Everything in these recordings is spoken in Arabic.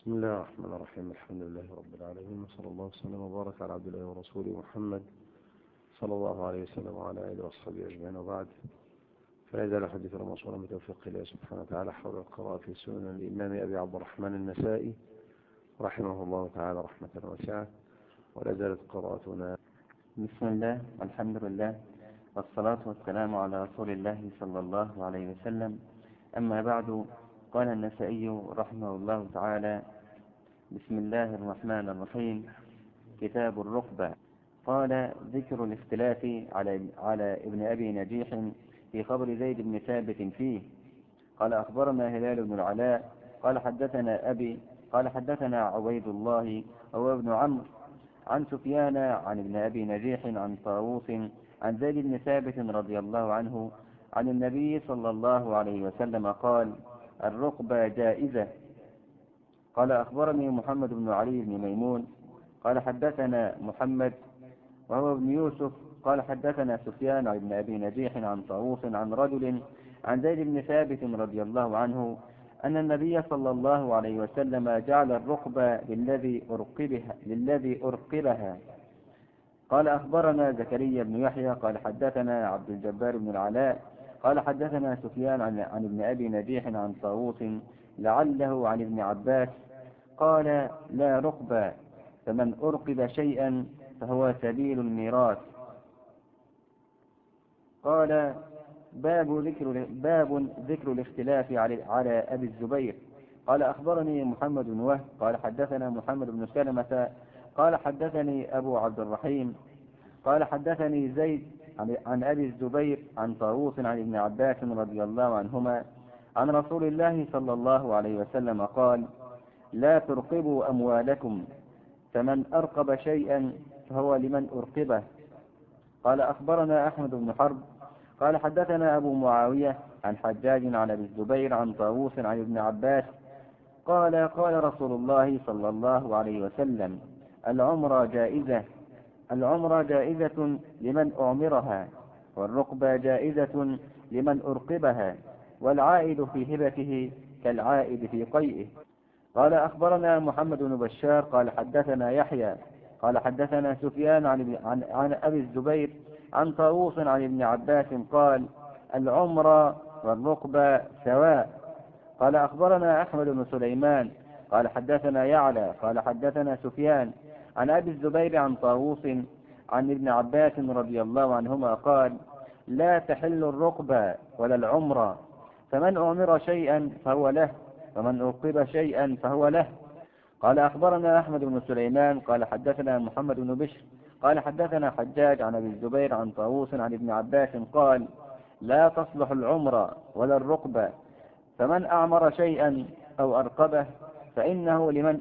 بسم الله الرحمن الرحيم. الحمد لله رب العالمين، وصلى الله وسلم وبارك على عبد الله ورسوله محمد صلى الله عليه وسلم وعلى آله وصحبه أجمعين، وبعد. فلا يزال حديثنا موصولا بتوفيق الله سبحانه وتعالى حول القراءة في سنن الإمام أبي عبد الرحمن النسائي رحمه الله تعالى رحمة واسعة، ولا زالت قراءتنا. بسم الله والحمد لله والصلاة والسلام على رسول الله صلى الله عليه وسلم. أما بعد، قال النسائي رحمه الله تعالى: بسم الله الرحمن الرحيم. كتاب الركبة. قال: ذكر الاختلاف على ابن أبي نجيح في خبر زيد بن ثابت فيه. قال: أخبرنا هلال بن العلاء قال: حدثنا أبي قال: حدثنا عبيد الله هو ابن عمرو عن سفيان عن ابن أبي نجيح عن طاووس عن زيد بن ثابت رضي الله عنه عن النبي صلى الله عليه وسلم قال: الركبة جائزة. قال: أخبرني محمد بن علي بن ميمون قال: حدثنا محمد وهو ابن يوسف قال: حدثنا سفيان عن ابن أبي نجيح عن طاووس عن رجل عن زيد بن ثابت رضي الله عنه أن النبي صلى الله عليه وسلم جعل الركبة للذي أرقبها. قال: أخبرنا زكريا بن يحيى قال: حدثنا عبد الجبار بن العلاء قال: حدثنا سفيان عن ابن أبي نجيح عن طاووس لعله عن ابن عباس قال: لا ركبة، فمن أرقب شيئا فهو سبيل الميراث. قال: باب ذكر الاختلاف على أبي الزبير. قال: أخبرني محمد بن وهب قال: حدثنا محمد بن سلمة قال: حدثني أبو عبد الرحيم قال: حدثني زيد عن أبي الزبير عن طاووس عن ابن عباس رضي الله عنهما عن رسول الله صلى الله عليه وسلم قال: لا ترقبوا أموالكم، فمن أرقب شيئا فهو لمن أرقبه. قال: أخبرنا أحمد بن حرب قال: حدثنا أبو معاوية عن حجاج عن أبي الزبير عن طاووس عن ابن عباس قال: قال رسول الله صلى الله عليه وسلم: العمرة جائزة لمن أعمرها، والركبة جائزة لمن أرقبها، والعائد في هبته كالعائد في قيئه. قال: أخبرنا محمد بن بشار قال: حدثنا يحيى قال: حدثنا سفيان عن أبي الزبير عن طاووس عن ابن عباس قال: العمرة والركبة سواء. قال: أخبرنا أحمد بن سليمان قال: حدثنا يعلى قال: حدثنا سفيان عن أبي الزبير عن طاووس عن ابن عباس رضي الله عنهما قال: لا تحل الركبة ولا العمرة، فمن أعمر شيئا فهو له، ومن أرقب شيئا فهو له. قال: أخبرنا أحمد بن سليمان قال: حدثنا محمد بن بشر قال: حدثنا حجاج عن أبي الزبير عن طاووس عن ابن عباس قال: لا تصلح العمرة ولا الركبة، فمن أعمر شيئا أو أرقبه فإنه لمن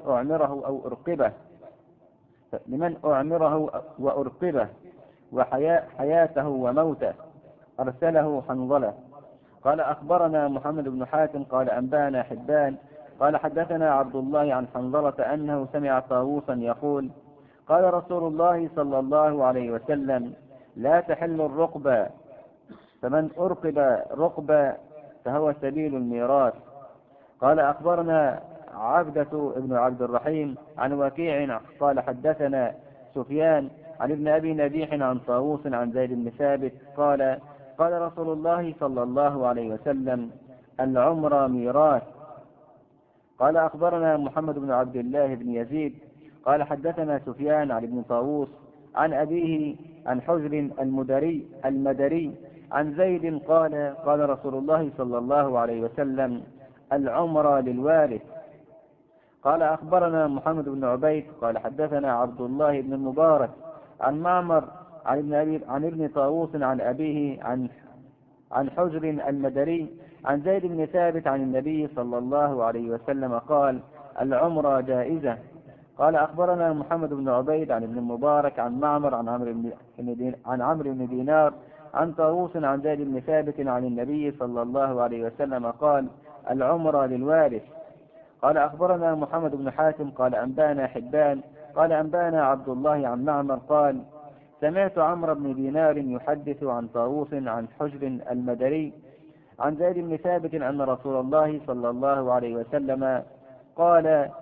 أعمره وأرقبه، وحياته وموته. أرسله حنظلة. قال: أخبرنا محمد بن حاتم قال: أنبانا حبان قال: حدثنا عبد الله عن حنظلة أنه سمع طاووسا يقول: قال رسول الله صلى الله عليه وسلم: لا تحل الركبة، فمن أرقب ركبة فهو سبيل الميراث. قال: أخبرنا عبدة بن عبد الرحيم عن وكيع قال: حدثنا سفيان عن ابن أبي نجيح عن طاووس عن زيد بن ثابت قال: قال رسول الله صلى الله عليه وسلم: العمرة ميراث. قال: أخبرنا محمد بن عبد الله بن يزيد قال: حدثنا سفيان عن ابن طاووس عن أبيه عن حجر المدري عن زيد قال: قال رسول الله صلى الله عليه وسلم: العمرة للوارث. قال: أخبرنا محمد بن عبيد قال: حدثنا عبد الله بن المبارك عن معمر عن ابن طاووس عن أبيه عن حجر المدري عن زيد بن ثابت عن النبي صلى الله عليه وسلم قال: العمرة جائزة. قال: أخبرنا محمد بن عبيد عن ابن المبارك عن معمر عن عمرو بن دينار عن طاووس عن زيد بن ثابت عن النبي صلى الله عليه وسلم قال: العمرة للوارث. قال: أخبرنا محمد بن حاتم قال: أنبانا حبان قال: أنبانا عبد الله عن معمر قال: سمعت عمرو بن دينار يحدث عن طاووس عن حجر المدري عن زيد بن ثابت أن رسول الله صلى الله عليه وسلم قال: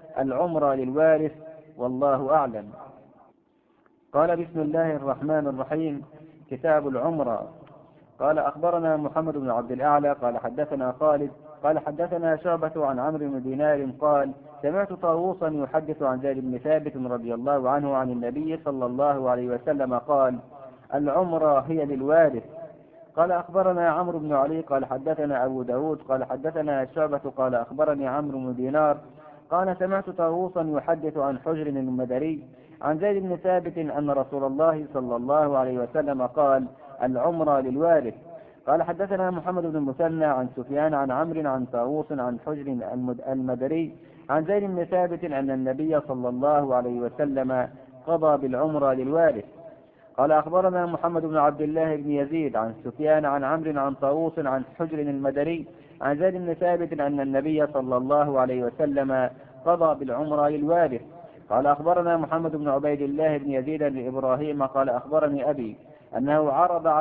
العمرة للوارث، والله أعلم. قال: بسم الله الرحمن الرحيم. كتاب العمرة. قال: أخبرنا محمد بن عبد الأعلى قال حدثنا خالد قال حدثنا شعبة عن عمرو بن دينار قال: سمعت طاووسا يحدث عن زيد بن ثابت رضي الله عنه عن النبي صلى الله عليه وسلم قال: العمرة هي للوارث. قال: أخبرنا عمرو بن علي قال حدثنا أبو داود قال حدثنا شعبة قال أخبرني عمرو بن دينار قال: سمعت طاووسا يحدث عن حجر المدري عن زيد بن ثابت أن رسول الله صلى الله عليه وسلم قال: العمرة للوارث. قال: حدثنا محمد بن المثنى عن سفيان عن عمرو عن طاووس عن حجر المدري عن زيد بن ثابت أن النبي صلى الله عليه وسلم قضى بالعمرة للوارث. قال: أخبرنا محمد بن عبد الله بن يزيد عن سفيان عن عمرو عن طاووس عن حجر المدري عن زيد بن ثابت أن النبي صلى الله عليه وسلم قضى بالعمرة للوارث. قال: أخبرنا محمد بن عبيد الله بن يزيد بن إبراهيم قال: أخبرني أبي أنه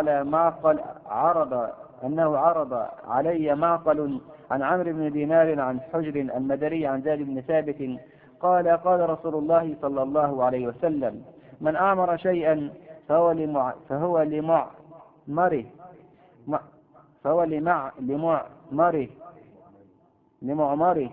عرض علي معقل عن عمرو بن دينار عن حجر المدري عن زيد بن ثابت قال: قال رسول الله صلى الله عليه وسلم: من أعمر شيئا فهو لمعمره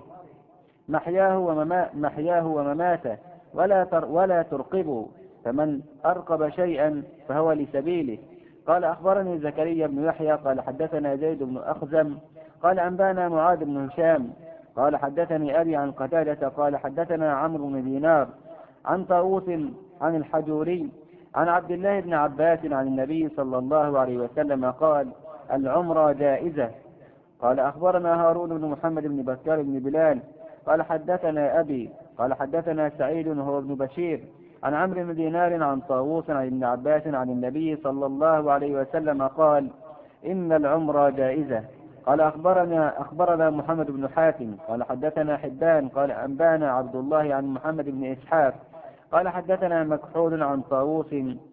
محياه ومماته ولا ترقبوا، فمن أرقب شيئا فهو لسبيله. قال: أخبرني زكريا بن يحيى قال حدثنا زيد بن أخزم قال: أنبانا معاذ بن هشام قال حدثني أبي عن قتادة قال حدثنا عمرو بن دينار عن طاووس عن الحجوري عن عبد الله بن عباس عن النبي صلى الله عليه وسلم قال: العمرة جائزة. قال: أخبرنا هارون بن محمد بن بكار بن بلال قال حدثنا أبي قال حدثنا سعيد وهو ابن بشير عن عمرو بن دينار عن طاووس عن ابن عباس عن النبي صلى الله عليه وسلم قال: إن العمرة جائزة. قال: أخبرنا محمد بن حاتم قال حدثنا حبان قال أنبانا عبد الله عن محمد بن إسحاق قال حدثنا مكحول عن طاووس: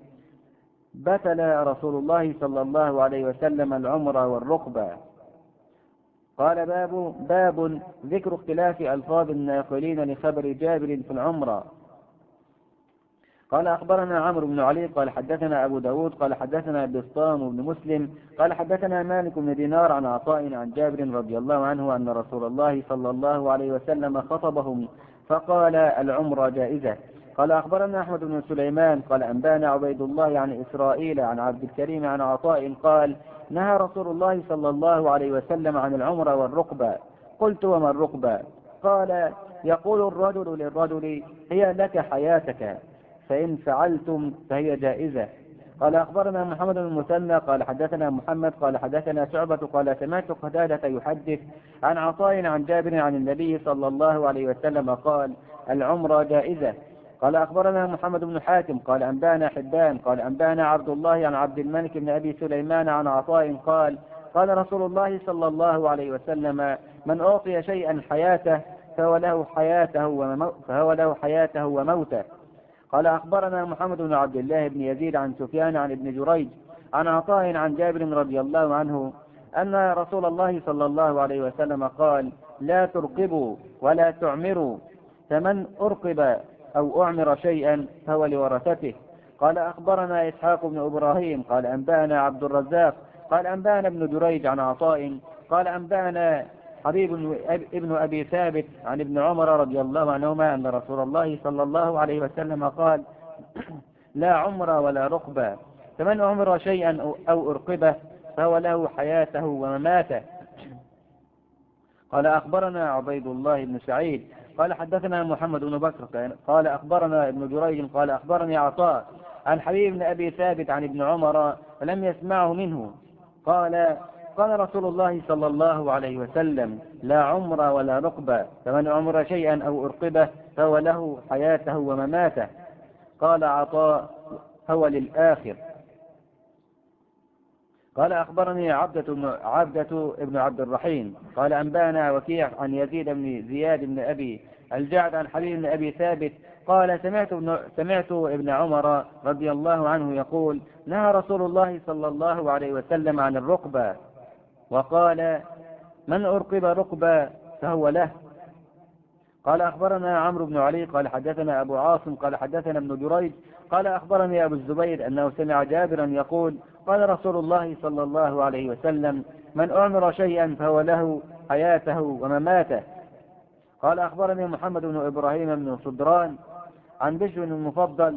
بتل رسول الله صلى الله عليه وسلم العمرة والرقبة. قال: باب ذكر اختلاف ألفاظ الناقلين لخبر جابر في العمرة. قال: أخبرنا عمرو بن علي قال حدثنا أبو داود قال حدثنا بسطام بن مسلم قال حدثنا مالك بن دينار عن عطاء عن جابر رضي الله عنه أن رسول الله صلى الله عليه وسلم خطبهم فقال: العمرة جائزة. قال: أخبرنا أحمد بن سليمان قال أنبانا عبيد الله عن إسرائيل عن عبد الكريم عن عطاء قال: نهى رسول الله صلى الله عليه وسلم عن العمرة والرقبة. قلت: وما الرقبة؟ قال: يقول الرجل للرجل: هي لك حياتك، فإن فعلتم فهي جائزة. قال: أخبرنا محمد بن المثنى قال حدثنا محمد قال حدثنا شعبة قال سمعت قتادة يحدث عن عطاء عن جابر عن النبي صلى الله عليه وسلم قال: العمرة جائزة. قال: أخبرنا محمد بن حاتم قال أنبانا حبان قال أنبانا عبد الله عن عبد الملك بن أبي سليمان عن عطاء قال: قال رسول الله صلى الله عليه وسلم: من أعطي شيئا حياته فهو له حياته وموته. قال: أخبرنا محمد بن عبد الله بن يزيد عن سفيان عن ابن جريج عن عطاء عن جابر رضي الله عنه أن رسول الله صلى الله عليه وسلم قال: لا ترقبوا ولا تعمروا، فمن أرقب أو أعمر شيئا فهو لورثته. قال: أخبرنا إسحاق بن إبراهيم قال أنبانا عبد الرزاق قال أنبانا ابن جريج عن عطاء قال أنبانا حبيب ابن أبي ثابت عن ابن عمر رضي الله عنهما أن رسول الله صلى الله عليه وسلم قال: لا عمر ولا رقبة، فمن أعمر شيئا أو أرقبه فهو له حياته ومماته. قال: أخبرنا عبيد الله بن سعيد قال حدثنا محمد بن بكر قال أخبرنا ابن جريج قال أخبرني عطاء عن حبيب بن أبي ثابت عن ابن عمر فلم يسمعه منه قال: قال رسول الله صلى الله عليه وسلم: لا عمر ولا رقبة، فمن عمر شيئا أو أرقبه فهو له حياته ومماته. قال عطاء: هو للآخر. قال: أخبرني عبدة ابن عبد الرحيم قال أنبانا وكيع عن يزيد بن زياد بن أبي الجعد عن حبيب بن أبي ثابت قال: سمعت ابن عمر رضي الله عنه يقول: نهى رسول الله صلى الله عليه وسلم عن الرقبة، وقال: من أرقب رقبة فهو له. قال أخبرنا عمرو بن علي قال حدثنا أبو عاصم قال حدثنا ابن جريج قال أخبرني أبو الزبير أنه سمع جابرا يقول قال رسول الله صلى الله عليه وسلم من أعمر شيئا فهو له حياته ومماته. قال أخبرني محمد بن إبراهيم بن صدران عن بشر المفضل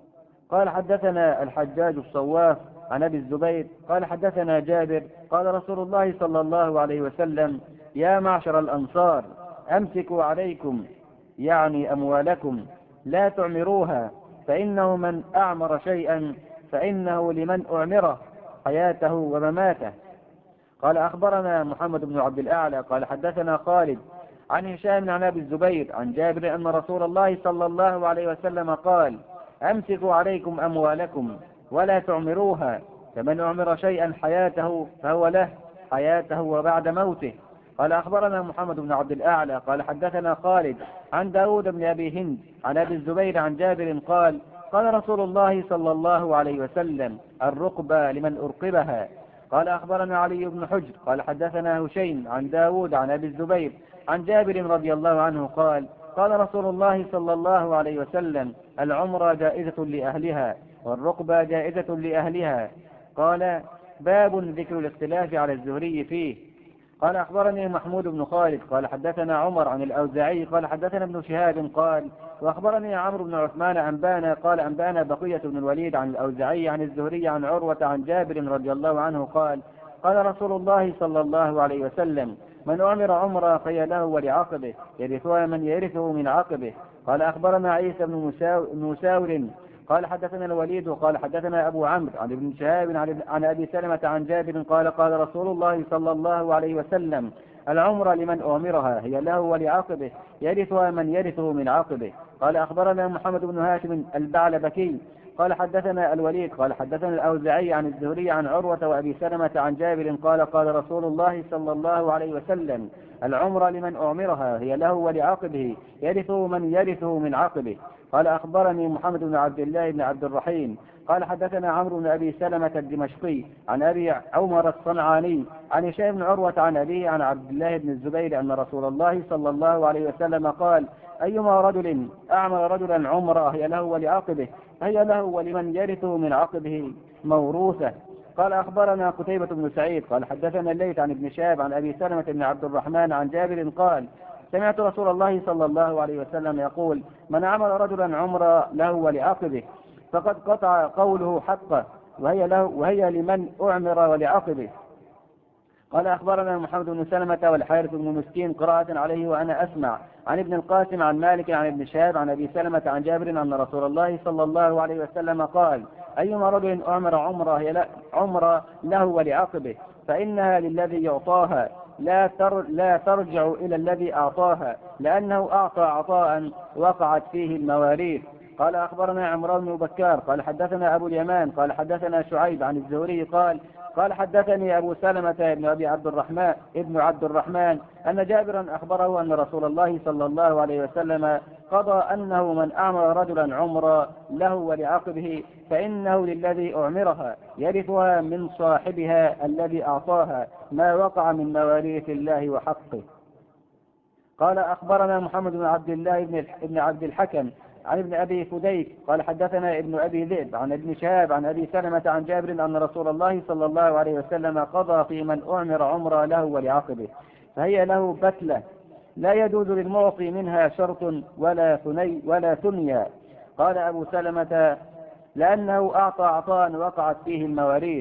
قال حدثنا الحجاج الصواف عن أبي الزبير قال حدثنا جابر قال رسول الله صلى الله عليه وسلم يا معشر الأنصار أمسكوا عليكم يعني أموالكم لا تعمروها فإنه من أعمر شيئا فإنه لمن أعمره حياته ومماته. قال أخبرنا محمد بن عبد الأعلى قال حدثنا خالد عن هشام عن أبي الزبير عن جابر أن رسول الله صلى الله عليه وسلم قال أمسكوا عليكم أموالكم ولا تعمروها فمن أعمر شيئا حياته فهو له حياته وبعد موته. قال أخبرنا محمد بن عبد الأعلى قال حدثنا خالد عن داود بن أبي هند عن أبي الزبير عن جابر قال قال رسول الله صلى الله عليه وسلم الرقبة لمن أرقبها. قال أخبرنا علي بن حجر قال حدثنا هشيم عن داود عن أبي الزبير عن جابر رضي الله عنه قال قال رسول الله صلى الله عليه وسلم العمرة جائزة لأهلها والرقبة جائزة لأهلها. قال باب ذكر الاختلاف على الزهري فيه. قال أخبرني محمود بن خالد قال حدثنا عمر عن الأوزاعي قال حدثنا ابن شهاب قال وأخبرني عمرو بن عثمان أنبانا قال أنبانا بقية بن الوليد عن الأوزاعي عن الزهري عن عروة عن جابر رضي الله عنه قال قال رسول الله صلى الله عليه وسلم من أعمر عمره فهي له ولعقبه يرثها من يرثه من عقبه. قال أخبرنا عيسى بن مساور قال حدثنا الوليد قال حدثنا أبو عمرو عن ابن شهاب عن أبي سلمة عن جابر قال قال رسول الله صلى الله عليه وسلم العمرة لمن أعمرها هي له ولعقبه يرثها من يرثه من عقبه. قال أخبرنا محمد بن هاشم البعلبكي قال حدثنا الوليد قال حدثنا الأوزاعي عن الزهري عن عروة وأبي سلمة عن جابر قال قال رسول الله صلى الله عليه وسلم العمرة لمن أعمرها هي له ولعقبه يرثه من يرثه من عقبه. قال أخبرني محمد بن عبد الله بن عبد الرحيم قال حدثنا عمرو بن أبي سلمة الدمشقي عن أبي عمر الصنعاني عن هشام بن عروة عن أبيه عن عبد الله بن الزبير أن رسول الله صلى الله عليه وسلم قال أيما رجل أعمر رجلا عمره هي له ولعقبه فهي له ولمن يرثه من عقبه موروثة. قال أخبرنا قتيبة بن سعيد قال حدثنا الليث عن ابن شهاب عن أبي سلمة بن عبد الرحمن عن جابر قال سمعت رسول الله صلى الله عليه وسلم يقول من عمل رجلا عمرا له ولعقبه فقد قطع قوله حقه وهي لمن أعمر ولعقبه. قال أخبرنا محمد بن سلمة والحارث بن مسكين قراءة عليه وأنا أسمع عن ابن القاسم عن مالك عن ابن شهاب عن أبي سلمة عن جابر أن رسول الله صلى الله عليه وسلم قال أيما رجل أعمر عمر له ولعقبه فإنها للذي يعطاها لا ترجع إلى الذي أعطاها لأنه أعطى عطاء وقعت فيه المواريث. قال أخبرنا عمران بن بكار قال حدثنا أبو اليمان قال حدثنا شعيب عن الزهري قال حدثني أبو سلمة ابن عبد الرحمن أن جابرا أخبره أن رسول الله صلى الله عليه وسلم قضى أنه من أعمر رجلا عمرا له ولعقبه فإنه للذي أعمرها يرثها من صاحبها الذي أعطاها ما وقع من مواريث الله وحقه. قال أخبرنا محمد بن عبد الله بن عبد الحكم عن ابن أبي فديك قال حدثنا ابن أبي ذئب عن ابن شهاب عن أبي سلمة عن جابر أن رسول الله صلى الله عليه وسلم قضى في من أعمر عمرا له ولعقبه فهي له بتلة لا يجوز للمعطي منها شرط ولا ثنيا. قال أبو سلمة لأنه أعطى عطاء وقعت فيه المواريث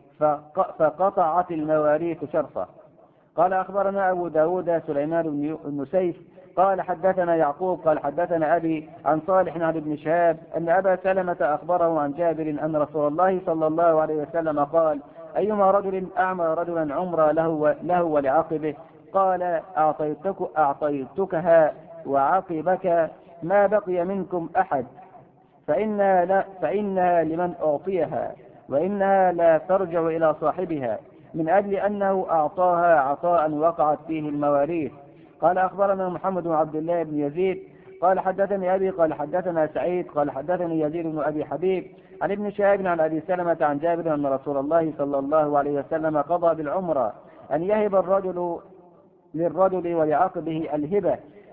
فقطعت المواريث شرطه. قال أخبرنا أبو داود سليمان بن سيف قال حدثنا يعقوب قال حدثنا أبي عن صالح عن ابن شهاب أن أبا سلمة أخبره عن جابر أن رسول الله صلى الله عليه وسلم قال أيما رجل أعمر رجلا عمرا له ولعقبه قال أعطيتكها وعقبك ما بقي منكم أحد فإنها لمن أعطيها وإنها لا ترجع إلى صاحبها من أجل أنه أعطاها عطاء وقعت فيه المواريث. قال أخبرنا محمد بن عبد الله بن يزيد قال حدثني أبي قال حدثنا سعيد قال حدثني يزيد بن أبي حبيب عن ابن شهاب عن أبي سلمة عن جابر أن رسول الله صلى الله عليه وسلم قضى بالعمرة أن يهب الرجل للرجل ولعقبه الهبة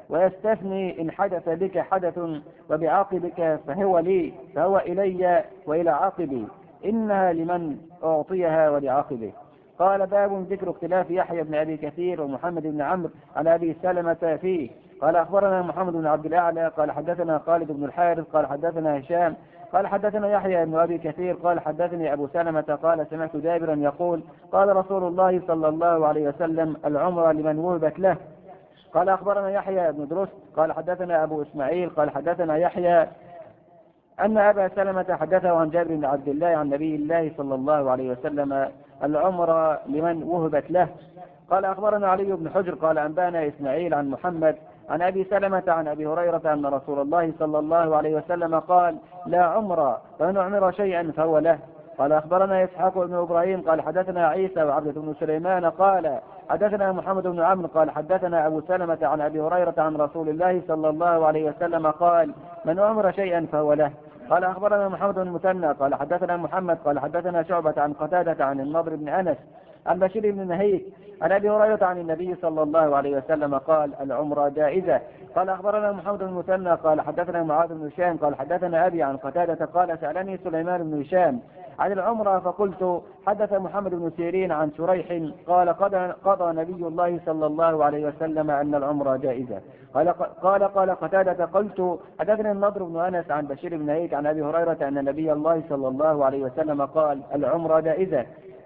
ويستثني إن حدث بك حدث وبعاقبك فهو إلي وإلى عاقبي، إنها لمن أعطيها ولعاقبه. قال باب ذكر اختلاف يحيى بن أبي كثير ومحمد بن عمرو عن أبي سلمة فيه. قال أخبرنا محمد بن عبد الأعلى قال حدثنا خالد بن الحارث قال حدثنا هشام قال حدثنا يحيى بن أبي كثير قال حدثني أبو سلمة قال سمعت جابرا يقول قال رسول الله صلى الله عليه وسلم العمرة لمن وهبت له. قال أخبرنا يحيى بن درست قال حدثنا أبو إسماعيل قال حدثنا يحيى أن أبا سلمة حدثه عن جابر بن عبد الله عن نبي الله صلى الله عليه وسلم العمرة لمن وهبت له. قال أخبرنا علي بن حجر قال أنبانا إسماعيل عن محمد عن أبي سلمة عن أبي هريرة أن رسول الله صلى الله عليه وسلم قال لا عمر فمن أعمر شيئا فهو له. قال أخبرنا إسحاق بن إبراهيم قال حدثنا عيسى وعبدة بن سليمان قال حدثنا محمد بن عمرو قال حدثنا أبو سلمة عن أبي هريرة عن رسول الله صلى الله عليه وسلم قال من أعمر شيئا فهو له. قال أخبرنا محمد بن المثنى قال حدثنا محمد قال حدثنا شعبة عن قتادة عن النضر بن أنس عن بشير بن نهيك عن أبي هريرة عن النبي صلى الله عليه وسلم قال العمرة جائزة. قال أخبرنا محمد بن المثنى قال حدثنا معاذ بن هشام قال حدثنا أبي عن قتادة قال سألني سليمان بن هشام عن العمرة فقلت حدث محمد بن سيرين عن شريح قال قضى نبي الله صلى الله عليه وسلم أن العمرة جائزة. قال قتادة قلت حدثنا النضر بن أنس عن بشير بن نهيك عن أبي هريرة أن النبي الله صلى الله عليه وسلم قال العمرة جائزة.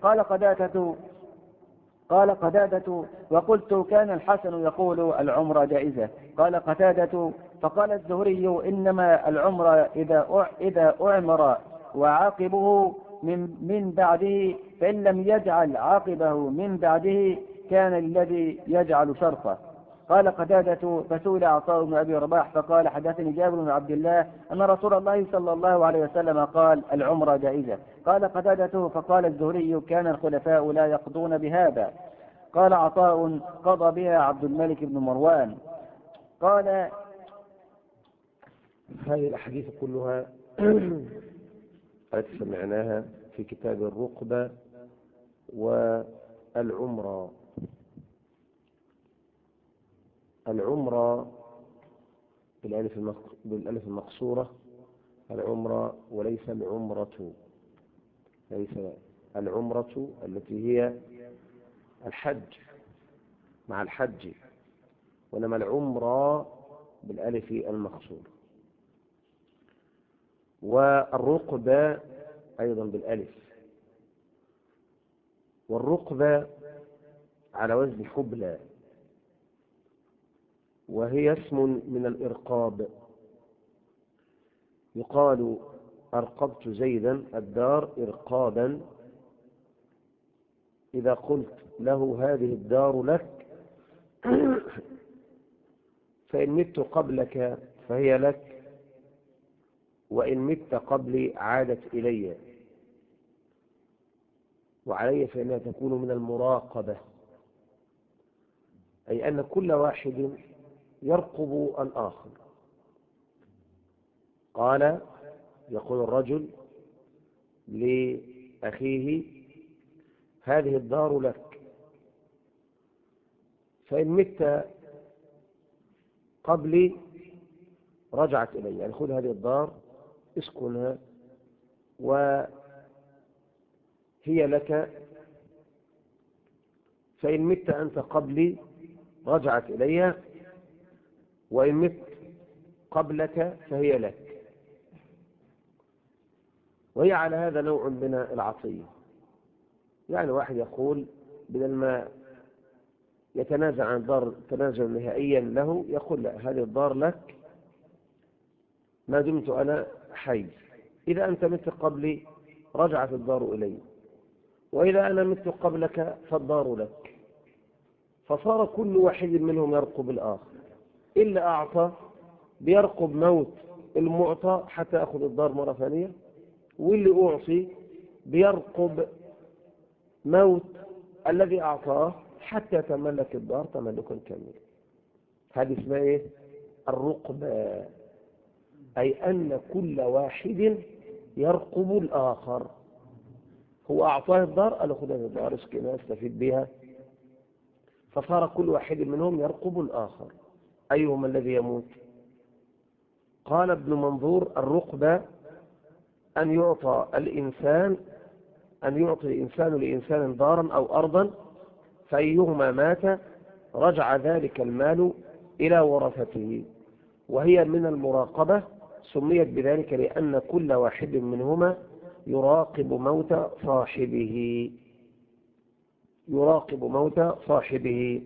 قال قتادة وقلت كان الحسن يقول العمرة جائزة. قال قتادة فقال الزهري إنما العمرة إذا أعمر وعاقبه من بعده فإن لم يجعل عاقبه من بعده كان الذي يجعل شرطه. قال قتادة فسئل عطاء بن أبي رباح فقال حدثني جابر بن عبد الله أن رسول الله صلى الله عليه وسلم قال العمرة جائزة. قال قتادة فقال الزهري كان الخلفاء لا يقضون بهذا. قال عطاء قضى بها عبد الملك بن مروان. قال هذه الأحاديث كلها التي سمعناها في كتاب الرقبة والعمرة. العمرة بالألف المقصورة العمرة وليس العمرة، ليس العمرة التي هي الحج مع الحج، وإنما العمرة بالألف المقصورة. والرقبة أيضا بالألف، والرقبة على وزن حبلى، وهي اسم من الإرقاب. يقال أرقبت زيدا الدار إرقابا إذا قلت له هذه الدار لك فإن مت قبلك فهي لك، وإن مت قبلي عادت إلي، وعلي فإنها تكون من المراقبة، أي أن كل واحد يرقب الآخر. قال يقول الرجل لأخيه هذه الدار لك، فإن مت قبلي رجعت إلي، يعني خذ هذه الدار اسكنها وهي لك، فإن مت أنت قبلي رجعت إلي، وإن مت قبلك فهي لك. وهي على هذا نوع من العطية، يعني واحد يقول بدل ما يتنازع عن الدار تنازع نهائيا له، يقول لا، هذه الدار لك ما دمت أنا حي، إذا أنت مت قبلي رجعت الدار إلي، وإذا أنا مت قبلك فالدار لك. فصار كل واحد منهم يرقب الآخر، إلا أعطى بيرقب موت المعطى حتى أخذ الدار مرة ثانية، واللي أعطي بيرقب موت الذي أعطاه حتى تملك الدار تملكا كاملا. هذه اسمها إيه؟ الرقبة، أي أن كل واحد يرقب الآخر. هو أعطاه الدار، قال خذ هذه الدار اسكنها استفيد بها، فصار كل واحد منهم يرقب الآخر. أيهما الذي يموت؟ قال ابن منظور الرقبة أن يعطي الإنسان لإنسان دارا أو أرضا، فأيهما مات رجع ذلك المال إلى ورثته، وهي من المراقبة، سميت بذلك لأن كل واحد منهما يراقب موت صاحبه.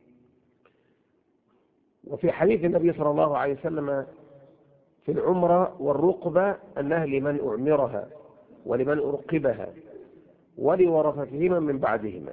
وفي حديث النبي صلى الله عليه وسلم في العمرة والرقبة أنها لمن أعمرها ولمن أرقبها ولورثتهما من بعدهما.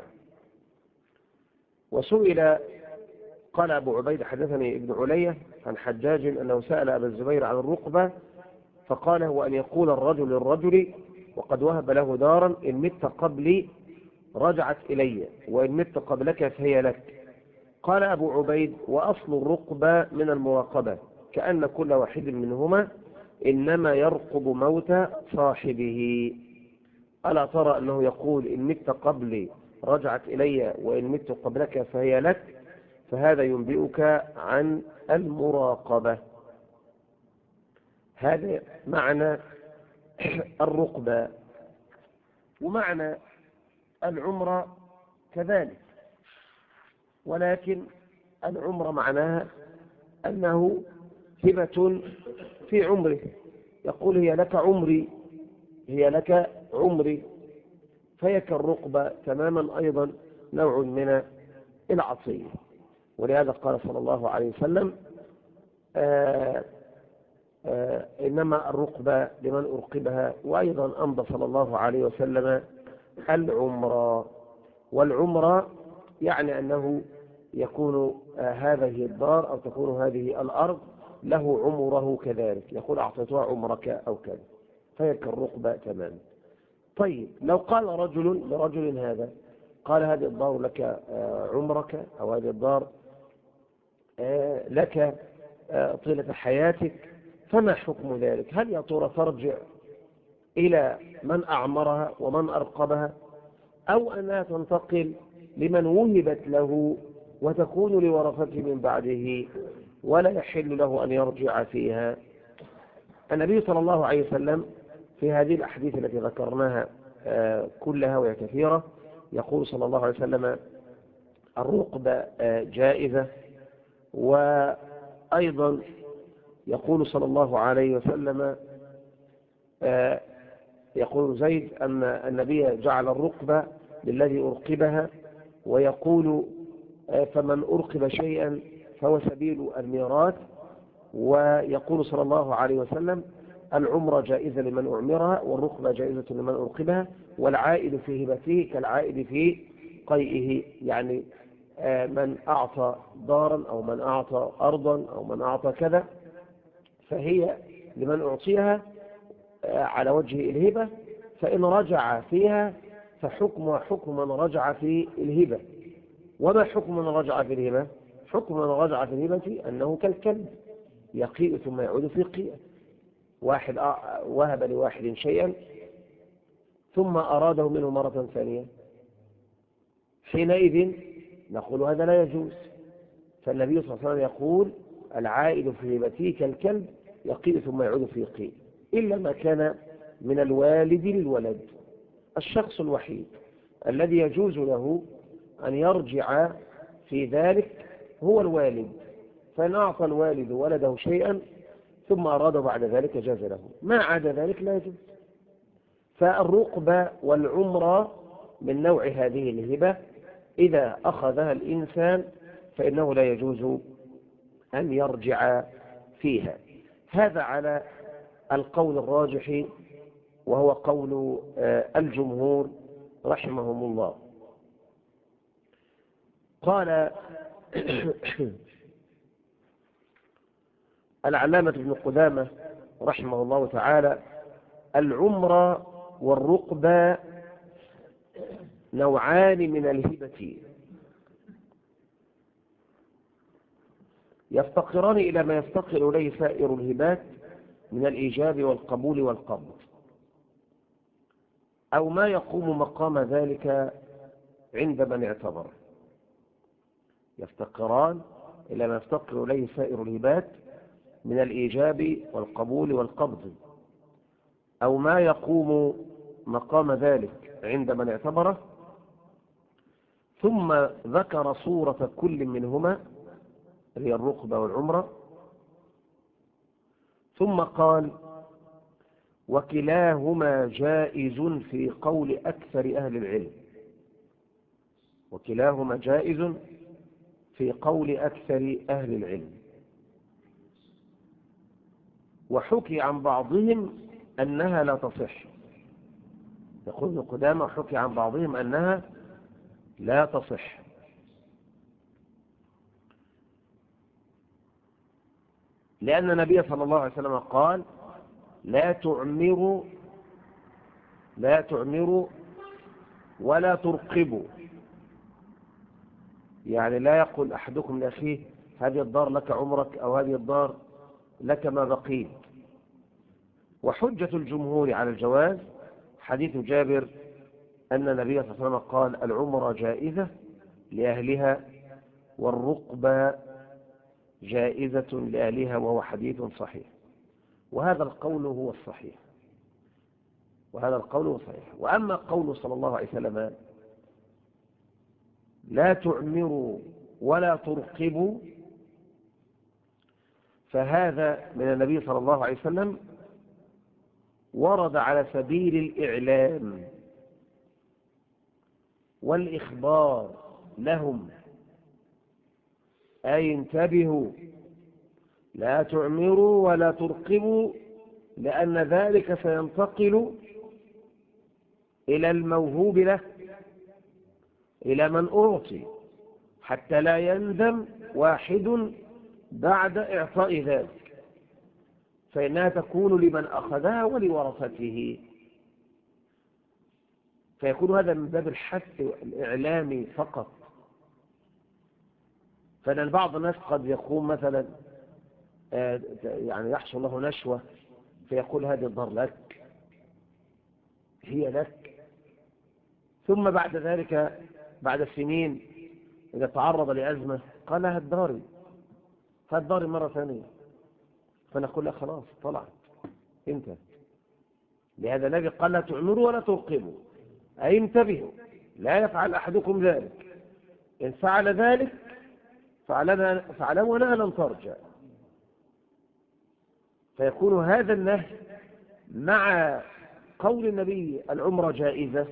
وسئل، قال أبو عبيد حدثني ابن علية عن حجاج أنه سأل أبا الزبير عن الرقبة، فقال هو أن يقول الرجل للرجل وقد وهب له دارا: إن مت قبلي رجعت إلي، وإن مت قبلك فهي لك. قال أبو عبيد: وأصل الرقبة من المراقبة، كأن كل واحد منهما إنما يرقب موت صاحبه. ألا ترى أنه يقول إن مت قبلي رجعت إلي، وإن مت قبلك فهي لك؟ فهذا ينبئك عن المراقبة. هذا معنى الرقبة. ومعنى العمرة كذلك، ولكن العمرة معناها أنه هبة في عمره، يقول هي لك عمري، فهي كالرقبة تماما أيضا نوع من العطية. ولهذا قال صلى الله عليه وسلم: إنما الرقبة لمن أرقبها. وأيضا أمضى صلى الله عليه وسلم العمرة. والعمرة يعني أنه يكون هذه الدار أو تكون هذه الأرض له عمره كذلك، يقول أعطيتها عمرك أو كذا، فهي كالرقبة تماما. طيب لو قال رجل لرجل هذا، قال هذه الدار لك عمرك، أو هذه الدار لك طيلة حياتك، فما حكم ذلك؟ هل يا ترى ترجع إلى من أعمرها ومن أرقبها، أو أنها تنتقل لمن وهبت له وتكون لورثته من بعده ولا يحل له أن يرجع فيها؟ النبي صلى الله عليه وسلم في هذه الأحاديث التي ذكرناها كلها وهي كثيرة يقول صلى الله عليه وسلم: الرقبة جائزة. وأيضا يقول صلى الله عليه وسلم، يقول زيد أن النبي جعل الرقبة للذي أرقبها، ويقول: فمن أرقب شيئا فهو سبيل الميراث. ويقول صلى الله عليه وسلم: العمرة جائزة لمن أعمرها، والرقبة جائزة لمن أرقبها، والعائد في هبته كالعائد في قيئه. يعني من أعطى دارا أو من أعطى أرضا أو من أعطى كذا فهي لمن أعطيها على وجه الهبة، فإن رجع فيها فحكم حكم من رجع في الهبة. وما حكم من رجع في الهبة؟ حكم من رجع في الهبة أنه كالكلب يقيء ثم يعود في قيئة. واحد وهب لواحد شيئا ثم أراده منه مرة ثانية، حينئذ نقول هذا لا يجوز. فالنبي صلى الله عليه وسلم يقول: العائد في هبته كالكلب يقيء ثم يعود في قيء، إلا ما كان من الوالد للولد. الشخص الوحيد الذي يجوز له أن يرجع في ذلك هو الوالد، فإن أعطى الوالد ولده شيئا ثم أراده بعد ذلك جاز له، ما عدا ذلك لا يجوز. فالرقبة والعمرة من نوع هذه الهبة، إذا أخذها الإنسان فإنه لا يجوز أن يرجع فيها. هذا على القول الراجح، وهو قول الجمهور رحمهم الله. قال العلامة ابن قدامة رحمه الله تعالى: العمرة والرقبة نوعان من الهبة يفتقران إلى ما يفتقر إليه سائر الهبات من الإيجاب والقبول والقبض، أو ما يقوم مقام ذلك عند من اعتبر. يفتقران إلى ما يفتقر إليه سائر الهبات من الإيجاب والقبول والقبض، أو ما يقوم مقام ذلك عند من اعتبره، ثم ذكر صورة كل منهما هي الرقبة والعمرة، ثم قال وكلاهما جائز في قول أكثر أهل العلم، وكلاهما جائز في قول أكثر أهل العلم. وحكي عن بعضهم أنها لا تصح، يقول ابن قدامة حكي عن بعضهم أنها لا تصح، لأن النبي صلى الله عليه وسلم قال لا تعمروا ولا ترقبوا، يعني لا يقول أحدكم لأخيه هذه الدار لك عمرك أو هذه الدار لك ما بقيت. وحجة الجمهور على الجواز حديث جابر أن النبي صلى الله عليه وسلم قال العمرة جائزة لأهلها والرقبة جائزة لأهلها، وهو حديث صحيح، وهذا القول هو الصحيح، وأما قول صلى الله عليه وسلم لا تعمروا ولا ترقبوا فهذا من النبي صلى الله عليه وسلم ورد على سبيل الإعلام والإخبار لهم، أي انتبهوا لا تعمروا ولا ترقبوا، لأن ذلك سينتقل إلى الموهوب له، إلى من أعطي، حتى لا يندم واحد بعد إعطاء ذلك، فإنها تكون لمن أخذها ولورثته، فيكون هذا من باب الحث الإعلامي فقط. فإن بعض الناس قد يقوم مثلا يعني يحصل له نشوة فيقول هذه الدار لك، هي لك، ثم بعد ذلك بعد السنين إذا تعرض لأزمة قال هات داري مرة ثانية، فنقول له خلاص طلعت انت. لهذا النبي قال لا تعمروا ولا ترقبوا، أي انتبهوا لا يفعل أحدكم ذلك، إن فعل ذلك فاعلموا أنها لن ترجع. فيكون هذا النهي مع قول النبي العمرة جائزة،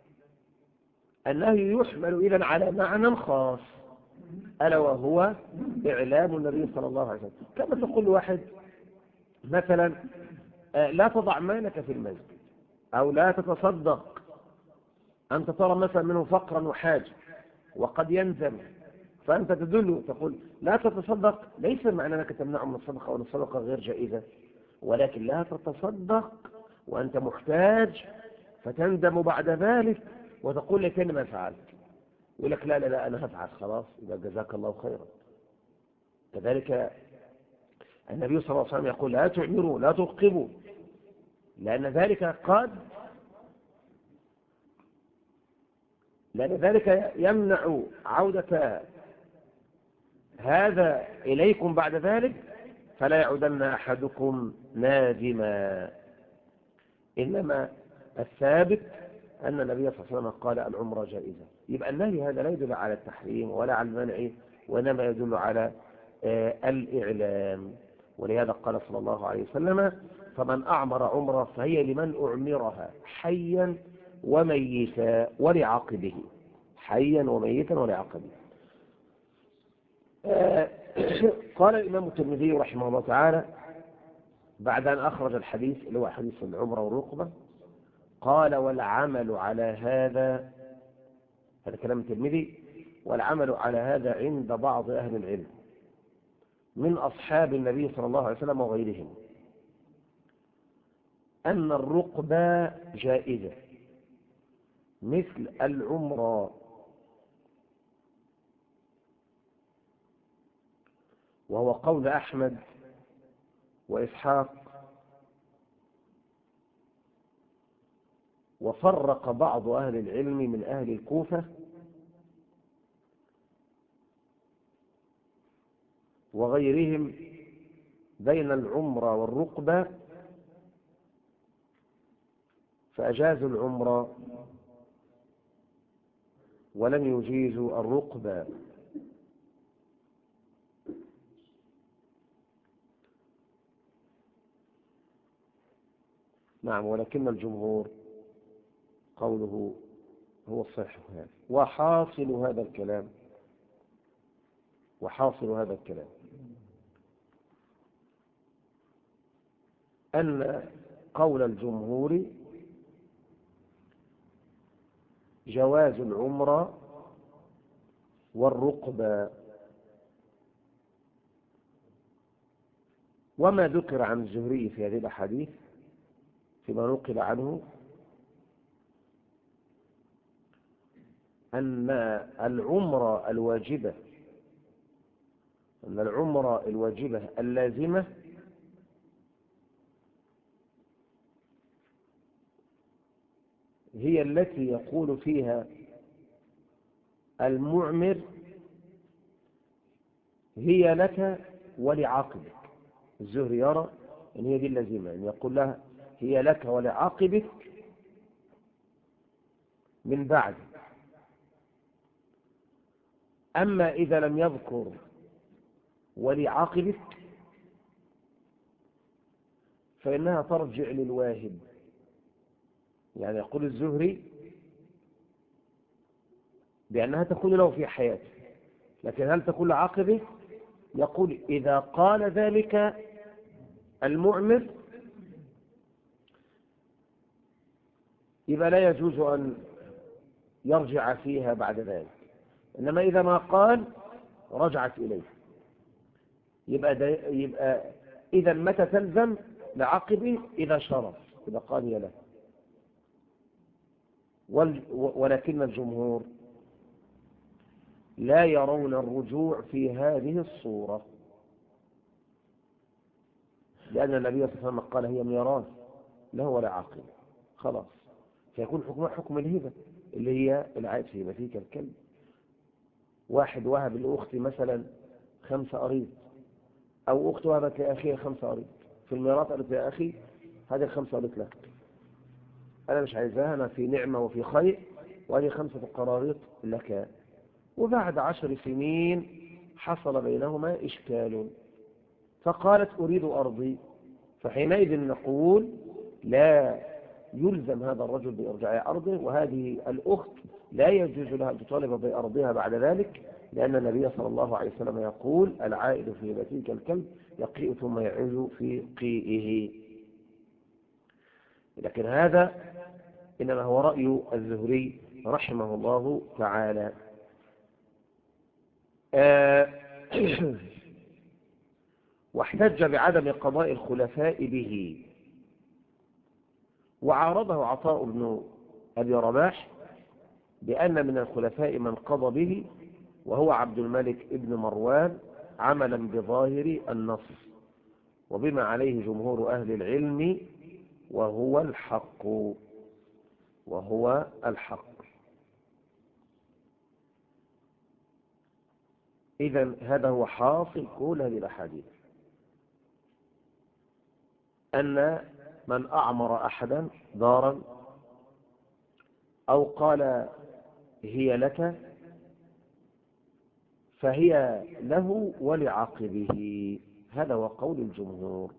النهي يحمل إذن على معنى خاص، ألا وهو إعلام النبي صلى الله عليه وسلم. كما تقول واحد مثلا لا تضع مالك في المسجد، أو لا تتصدق، أنت ترى مثلا منه فقرا وحاجة وقد ينزم، فأنت تدله تقول لا تتصدق، ليس معنى أنك تمنعه من الصدقة وأن الصدقة غير جائزة، ولكن لا تتصدق وأنت محتاج فتندم بعد ذلك وتقول لك أنا ما فعلت، يقول لك لا أنا هفعل، خلاص إذا جزاك الله خيرا. كذلك النبي صلى الله عليه وسلم يقول لا تعمروا لا ترقبوا، لأن ذلك يمنع عودة هذا إليكم بعد ذلك، فلا يعودن أحدكم نادما. إنما الثابت أن النبي صلى الله عليه وسلم قال العمرة جائزة، يبقى النهي هذا لا يدل على التحريم ولا على المنع، وإنما يدل على الإعلام. ولهذا قال صلى الله عليه وسلم فمن أعمر عمره فهي لمن أعمرها حيا وميتا ولعقبه، حيا وميتا ولعقبه. قال الإمام الترمذي رحمه الله تعالى بعد أن أخرج الحديث اللي هو حديث العمرة والرقبة، قال والعمل على هذا كلام الترمذي، والعمل على هذا عند بعض أهل العلم من أصحاب النبي صلى الله عليه وسلم وغيرهم، أن الرقبة جائزة مثل العمرة، وهو قول أحمد وإسحاق، وفرق بعض أهل العلم من أهل الكوفة وغيرهم بين العمرة والرقبة فأجازوا العمرة ولم يجيزوا الرقبة. نعم، ولكن الجمهور قوله هو الصحيح هذا. وحاصل هذا الكلام أن قول الجمهور جواز العمرة والرقبة. وما ذكر عن الزهري في هذه الأحاديث فيما نقل عنه أن العمرة الواجبة اللازمة هي التي يقول فيها المعمر هي لك ولعاقبك. الزهري يرى أن هي دي اللازمة، أن يقول لها هي لك ولعاقبك من بعد. أما إذا لم يذكر ولعاقبك فإنها ترجع للواهب. يعني يقول الزهري بأنها تكون له في حياته، لكن هل تكون لعاقبه؟ يقول إذا قال ذلك المعمر يبقى لا يجوز أن يرجع فيها بعد ذلك، إنما إذا ما قال رجعت إليه. يبقى إذا متى تلزم لعقبه؟ إذا شرط، إذا قال هي له. ولكن الجمهور لا يرون الرجوع في هذه الصورة، لأن النبي صلى الله عليه وسلم قال هي ميراث له ولا عاقل، خلاص. فيكون حكمها حكم الهبة اللي هي العائد في هبتك الكلب. واحد وهب الأخت مثلا 5 أريض، أو أخت وهبت لأخيها 5 أريض، في الميراث قالت يا أخي هذه 5 أريض لك، أنا مش عايزاها، أنا في نعمة وفي خير، وهذه 5 قراريط لك. وبعد 10 سنين حصل بينهما إشكال فقالت أريد أرضي، فحينئذ نقول لا يلزم هذا الرجل بإرجاع أرضه، وهذه الأخت لا يجوز لها أن تطالب بأرضها بعد ذلك، لأن النبي صلى الله عليه وسلم يقول العائد في هبته كالكلب يقيء ثم يعود في قيئه. لكن هذا إنما هو رأي الزهري رحمه الله تعالى. واحتج بعدم قضاء الخلفاء به، وعارضه عطاء بن أبي رباح بأن من الخلفاء من قضى به وهو عبد الملك ابن مروان عملا بظاهر النص وبما عليه جمهور أهل العلم وهو الحق. إذن هذا هو حاصل كل هذه الأحاديث، أن من أعمر أحدا دارا أو قال هي لك فهي له ولعاقبه، هذا هو قول الجمهور،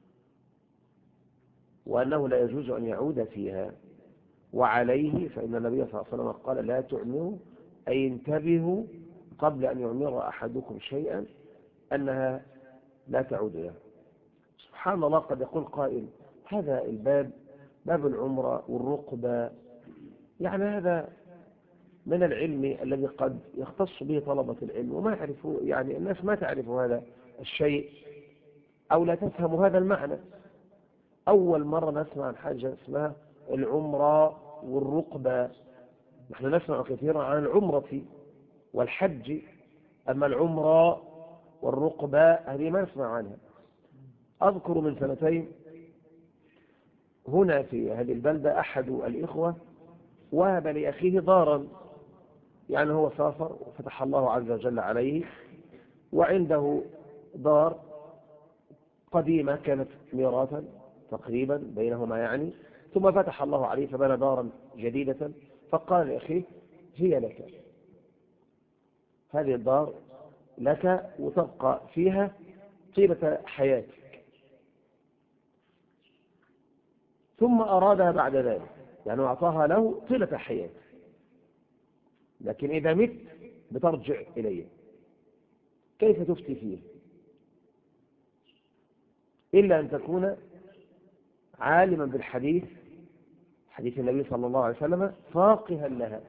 وأنه لا يجوز أن يعود فيها. وعليه فإن النبي صلى الله عليه وسلم قال لا تعمروا، أي انتبهوا قبل أن يعمر أحدكم شيئا أنها لا تعود له. سبحان الله، قد يقول قائل هذا الباب باب العمرة والرقبة، يعني هذا من العلم الذي قد يختص به طلبة العلم وما يعرفوا، يعني الناس ما تعرف هذا الشيء أو لا تفهم هذا المعنى. أول مرة نسمع عن حاجة اسمها العمرة والرقبة. نحن نسمع كثيرا عن العمرة والحج، أما العمرة والرقبة هذه ما نسمع عنها. أذكر من 2 سنين هنا في هذه البلدة أحد الإخوة وهب لأخيه دارا، يعني هو سافر وفتح الله عز وجل عليه وعنده دار قديمة كانت ميراثا تقريبا بينهما يعني، ثم فتح الله عليه فبنى دارا جديدة، فقال لأخيه هي لك، هذه الدار لك وتبقى فيها طيلة حياتك. ثم أرادها بعد ذلك، يعني أعطاها له طيلة حياتك، لكن إذا مت بترجع إليه. كيف تفتي فيه؟ إلا أن تكون عالما بالحديث، حديث النبي صلى الله عليه وسلم، فاقها لها.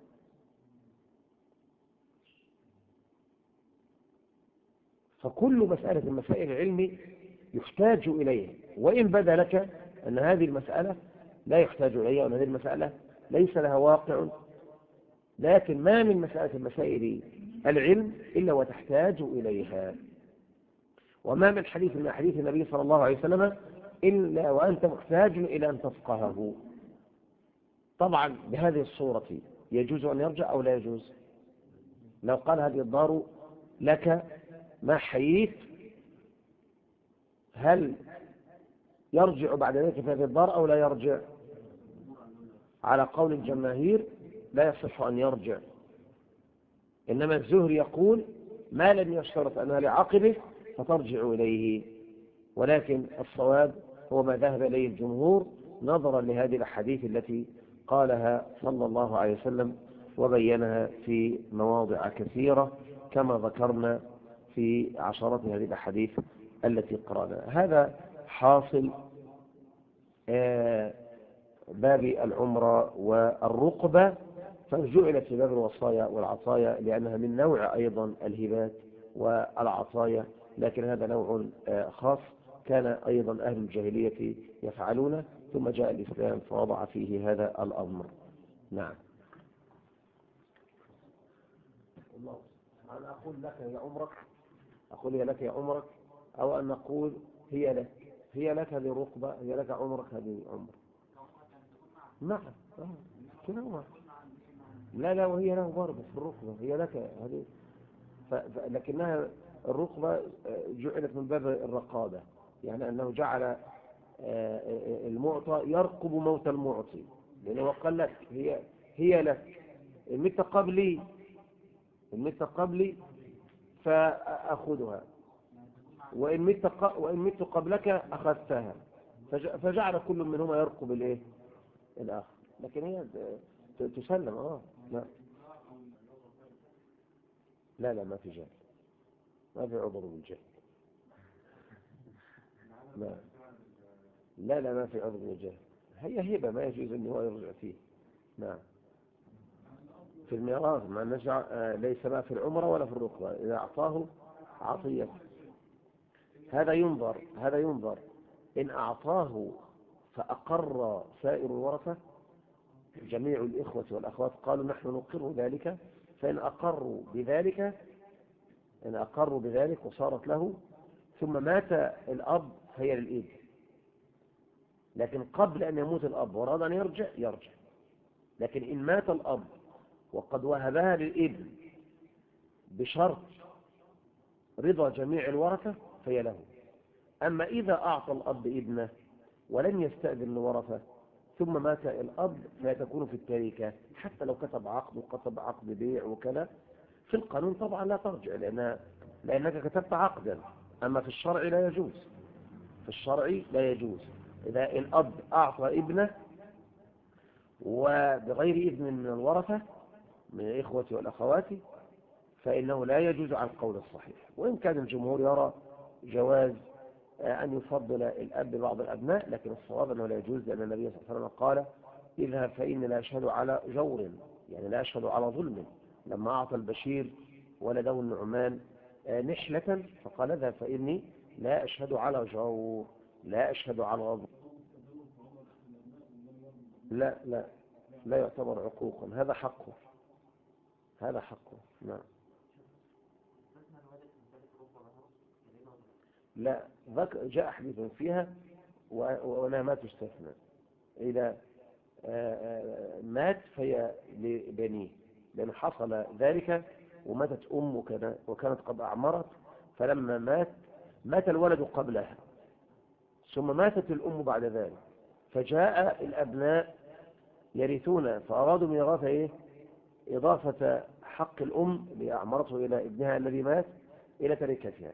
فكل مسألة من مسائل العلم يحتاج إليها، وإن بدا لك أن هذه المسألة لا يحتاج إليها وأن هذه المسألة ليس لها واقع، لكن ما من مسألة مسائل العلم إلا وتحتاج إليها. وما من حديث من حديث النبي صلى الله عليه وسلم إلا وأنت محتاج إلى أن تفقهه. طبعا بهذه الصورة يجوز أن يرجع أو لا يجوز؟ لو قال هذه الدار لك ما حييت، هل يرجع بعد ذلك في هذه الدار أو لا يرجع؟ على قول الجماهير لا يصح أن يرجع، إنما الزهري يقول ما لم يشترط أنها لعقبه فترجع إليه، ولكن الصواب هو ما ذهب إليه الجمهور نظرا لهذه الأحاديث التي قالها صلى الله عليه وسلم وبينها في مواضع كثيرة كما ذكرنا في عشرات هذه الأحاديث التي قرأناها. هذا حاصل باب العمرة والرقبة، فجعلت في باب الوصايا والعطايا لأنها من نوع أيضا الهبات والعطايا، لكن هذا نوع خاص كان أيضا أهل الجاهلية يفعلونه، ثم جاء الإسلام فوضع فيه هذا الأمر. نعم. أنا أقول لك يا عمرك، أقول هي لك يا عمرك، أو أن نقول هي لك، هي لك هذه رقبة، هي لك عمرك هذه عمر. نعم كده. لا وهي له برضه في الرقبة، هي لك هذه لكنها الرقبة جعلت من باب الرقابة، يعني أنه جعل المعطى يرقب موت المعطي، لأنه قال لك هي لك، إن مت قبلي فأخذها، وإن مت قبلك أخذتها، فجعل كل منهما يرقب الآخر، لكن هي تسلم. لا ما في جهل، ما في عذر بالجهل. لا ما في عذر بالجهل، هي هبة ما يجوز أن هو يرجع فيه. نعم. في الميراث ما نجع ليس ما في العمرة ولا في الرقبة، إذا أعطاه عطية هذا ينظر إن أعطاه فأقر سائر الورثة، جميع الإخوة والأخوات قالوا نحن نقر ذلك، فإن أقروا بذلك وصارت له، ثم مات الأب فهي للابن، لكن قبل أن يموت الأب وأراد أن يرجع. لكن إن مات الأب وقد وهبها للابن بشرط رضا جميع الورثة فهي له. أما إذا أعطى الأب ابنه ولم يستأذن الورثة ثم مات الأب فهي تكون في التركة، حتى لو كتب عقد بيع وكذا، في القانون طبعا لا ترجع لأنك كتبت عقدا، أما في الشرع لا يجوز. إذا الأب أعطى ابنه وبغير إذن من الورثة من الإخوة والأخوات فإنه لا يجوز على القول الصحيح، وإن كان الجمهور يرى جواز أن يفضل الأب بعض الأبناء، لكن الصواب أنه لا يجوز، لأن النبي صلى الله عليه وسلم قال اذهب فإني لا أشهد على جور، يعني لا أشهد على ظلم. لما أعطى البشير ولده النعمان نحلة فقال اذهب فإني لا أشهد على جور، لا أشهد على ظلم. لا يعتبر عقوقا، هذا حقه. نعم. لا جاء حديث فيها وأنا ما تستثنى، إذا مات فهي لبنيه، لأن حصل ذلك وماتت أمه وكانت قد أعمرت، فلما مات الولد قبلها، ثم ماتت الأم بعد ذلك، فجاء الأبناء يرثون، فأرادوا ميراث إيه؟ إضافة حق الأم لأعمرته إلى ابنها الذي مات إلى تركتها،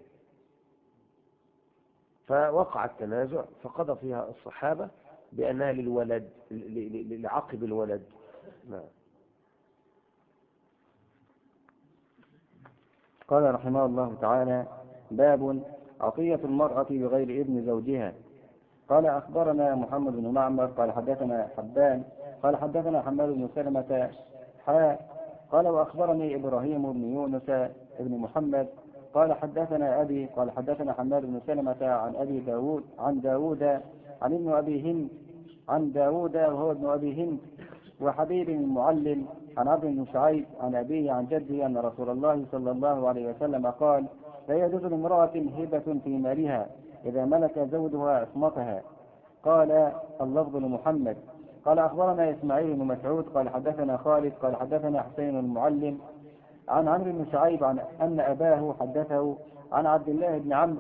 فوقع التنازع، فقضى فيها الصحابة بأنها للولد، لعقب الولد. نعم. قال رحمه الله تعالى: باب عطية المرأة بغير إذن زوجها. قال أخبرنا محمد بن معمر قال حدثنا حبان قال حدثنا حماد بن سلمة قال وأخبرني إبراهيم بن يونس بن محمد قال حدثنا أبي قال حدثنا حماد بن سلمة عن أبي داود عن ابن أبي هند عن داود وهو ابن أبي هند وحبيب المعلم عن عبد بن شعيب عن أبيه عن جده أن رسول الله صلى الله عليه وسلم قال: لا يجوز لامرأة هبة في مالها إذا ملك زوجها عصمتها. قال اللفظ لمحمد. قال أخبرنا إسماعيل بن مسعود قال حدثنا خالد قال حدثنا حسين المعلم عن عمرو بن شعيب عن أن أباه حدثه عن عبد الله بن عمرو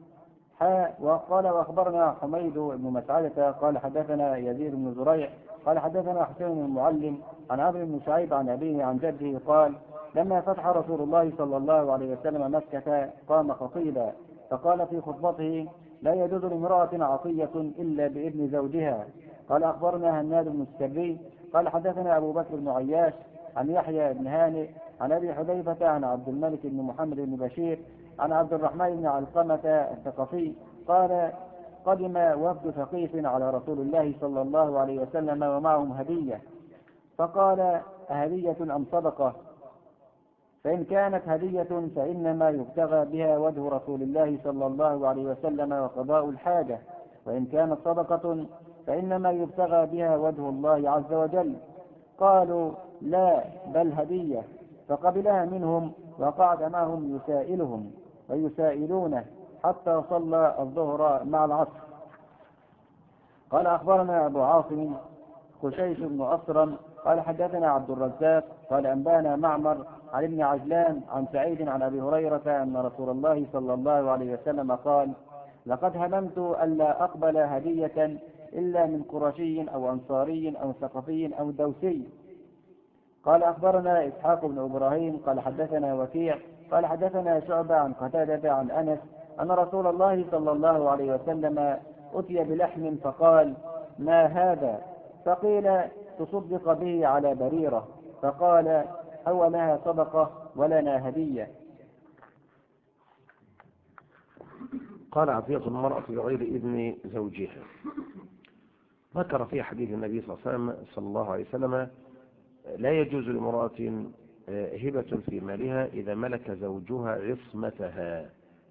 وقال وأخبرنا حميد بن مسعدة قال حدثنا يزيد بن زريع قال حدثنا حسين المعلم عن عمرو بن شعيب عن أبيه عن جده قال: لما فتح رسول الله صلى الله عليه وسلم مكة قام خطيبا فقال في خطبته: لا يجوز لامرأة عطية إلا بإذن زوجها. قال أخبرنا هناد بن السري قال حدثنا أبو بكر بن عياش عن يحيى بن هانئ عن أبي حذيفة عن عبد الملك بن محمد بن بشير عن عبد الرحمن بن علقمة الثقفي قال: قدم وفد ثقيف على رسول الله صلى الله عليه وسلم ومعهم هدية، فقال: أهدية أم صدقة؟ فإن كانت هدية فإنما يبتغى بها وجه رسول الله صلى الله عليه وسلم وقضاء الحاجة، وإن كانت صدقة فإنما يبتغى بها وجه الله عز وجل. قالوا: لا بل هدية. فقبلها منهم وقعد معهم يسائلهم ويسائلونه حتى صلى الظهر مع العصر. قال أخبرنا أبو عاصم خشيش بن أصرم قال حدثنا عبد الرزاق قال أنبانا معمر عن ابن عجلان عن سعيد عن أبي هريرة أن رسول الله صلى الله عليه وسلم قال: لقد هممت ألا أقبل هدية إلا من قرشي أو أنصاري أو ثقفي أو دوسي. قال أخبرنا إسحاق بن إبراهيم قال حدثنا وكيع قال حدثنا شعبة عن قتادة عن أنس أن رسول الله صلى الله عليه وسلم أتي بلحم فقال: ما هذا؟ فقيل: تصدق به على بريرة. فقال: هو لها صدقة ولنا هدية. قال: عطية المرأة بغير إذن زوجها. ذكر في حديث النبي صلى الله عليه وسلم: لا يجوز لامرأة هبة في مالها إذا ملك زوجها عصمتها.